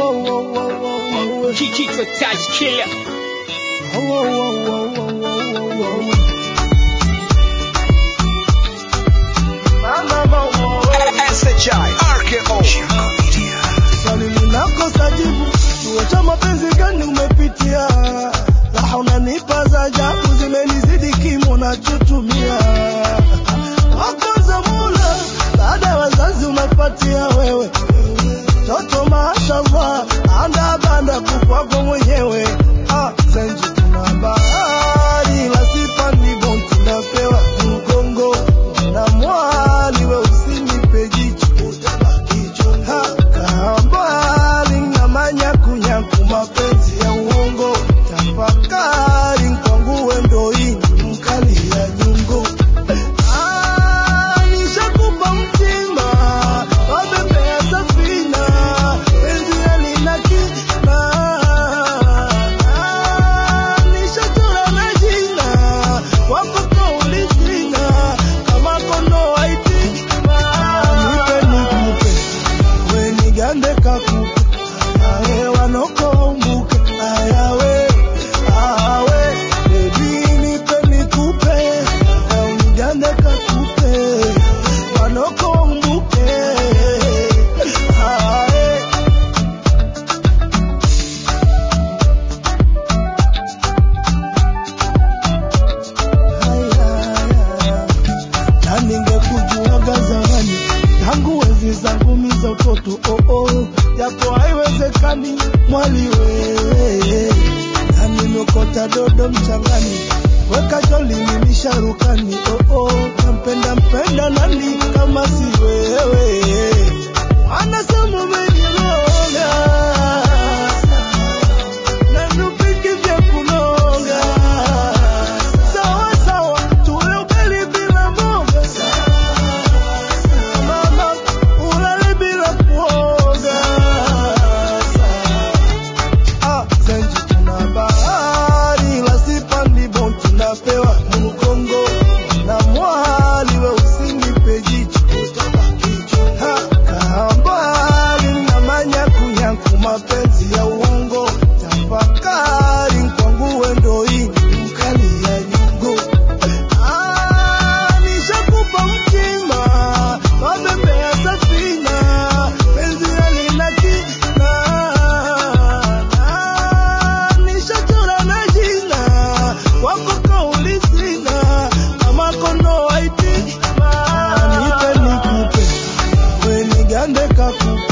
Kiki to touch killer. SHI RKO Swali linakosa jibu, uacha mapenzi gani umepitia? Raha unanipa za ajabu, zimenizidi kimo nachotumia. Wakoza mula, baada ya wazazi unapatia wewe. Toto mashallah, anda banda kukwako mwenyewe. Zenji tuna bahari, la sipandi bonti napewa mgongo. Na mwali we usinipe jicho, utabaki chonga. Kahambali na manyakunyaku mapenzi ya uongo. Tafakari kwangu wendo hii mkali ya nyungo. Nishakupa mtima, wabebea safina, penzi halina kina. Nishachora na jina, wako kauli sina, kama kono waitima. Nipe nikupe, we nigande kakupe, awe wanoko umbuke, ayawe, baby nipe nikupe, we nigande kakupe, wanoko umbuke, ayawe. Na ningekujuaga zamani, tangu enzi zangu miza utoto, japo haiwezekani mwali wewe. Na nimekota dodo mchangani, weka joli mimi sharukani, nampenda nani kama si wewe? Anasema umeniroga, na nupiki vya kunoga. Sawa sawa, tule ugali bila mboga. Mama, ulale bila kuoga. Zenji tuna bahari, la sipandi bonti napewa mgongo. Na mwali we usinipe jicho, utabaki chonga. Kahambali na manyakunyaku mapenzi ya uongo. Tafakari kwangu wendo hii mkali ya nyungo. Nishakupa mtima, wabebea safina, penzi halina kina. Nishachora na jina, wako kauli sina, kama kono waitima. Nipe nikupe, we nigande kakupe,